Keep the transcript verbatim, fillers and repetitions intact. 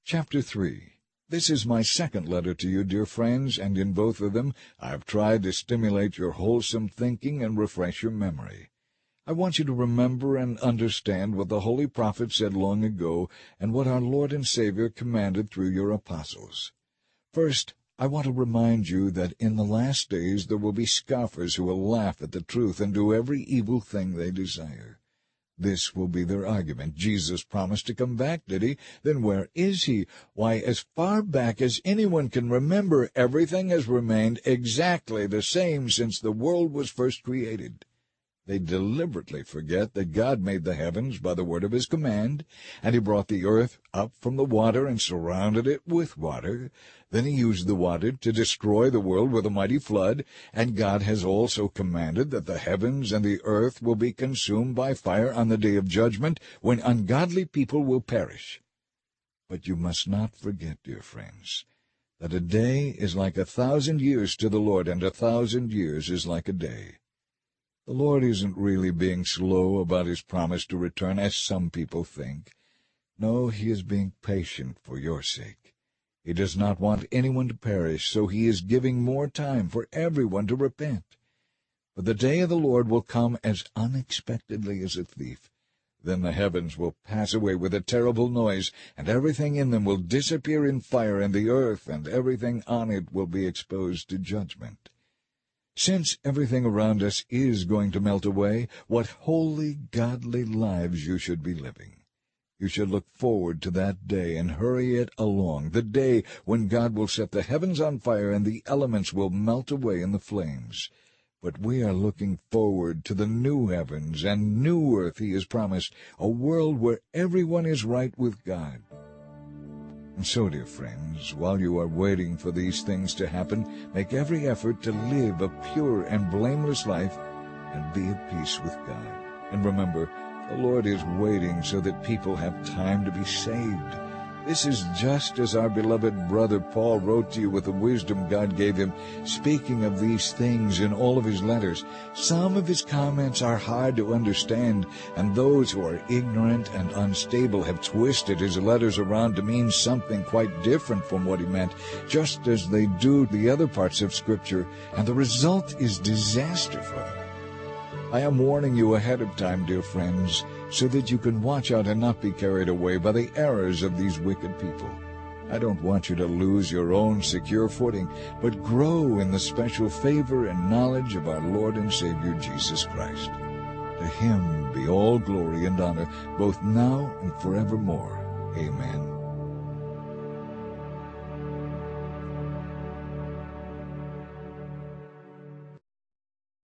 Chapter three. This is my second letter to you, dear friends, and in both of them I have tried to stimulate your wholesome thinking and refresh your memory. I want you to remember and understand what the holy prophet said long ago and what our Lord and Savior commanded through your apostles. First, I want to remind you that in the last days there will be scoffers who will laugh at the truth and do every evil thing they desire. This will be their argument. Jesus promised to come back, did he? Then where is he? Why, as far back as anyone can remember, everything has remained exactly the same since the world was first created. They deliberately forget that God made the heavens by the word of his command, and he brought the earth up from the water and surrounded it with water. Then he used the water to destroy the world with a mighty flood, and God has also commanded that the heavens and the earth will be consumed by fire on the day of judgment, when ungodly people will perish. But you must not forget, dear friends, that a day is like a thousand years to the Lord, and a thousand years is like a day. The Lord isn't really being slow about his promise to return, as some people think. No, he is being patient for your sake. He does not want anyone to perish, so he is giving more time for everyone to repent. But the day of the Lord will come as unexpectedly as a thief. Then the heavens will pass away with a terrible noise, and everything in them will disappear in fire, and the earth and everything on it will be exposed to judgment. Since everything around us is going to melt away, what holy, godly lives you should be living. You should look forward to that day and hurry it along, the day when God will set the heavens on fire and the elements will melt away in the flames. But we are looking forward to the new heavens and new earth he has promised, a world where everyone is right with God. And so, dear friends, while you are waiting for these things to happen, make every effort to live a pure and blameless life and be at peace with God. And remember, the Lord is waiting so that people have time to be saved. This is just as our beloved brother Paul wrote to you with the wisdom God gave him, speaking of these things in all of his letters. Some of his comments are hard to understand, and those who are ignorant and unstable have twisted his letters around to mean something quite different from what he meant, just as they do the other parts of Scripture, and the result is disaster for them. I am warning you ahead of time, dear friends, so that you can watch out and not be carried away by the errors of these wicked people. I don't want you to lose your own secure footing, but grow in the special favor and knowledge of our Lord and Savior Jesus Christ. To him be all glory and honor, both now and forevermore. Amen.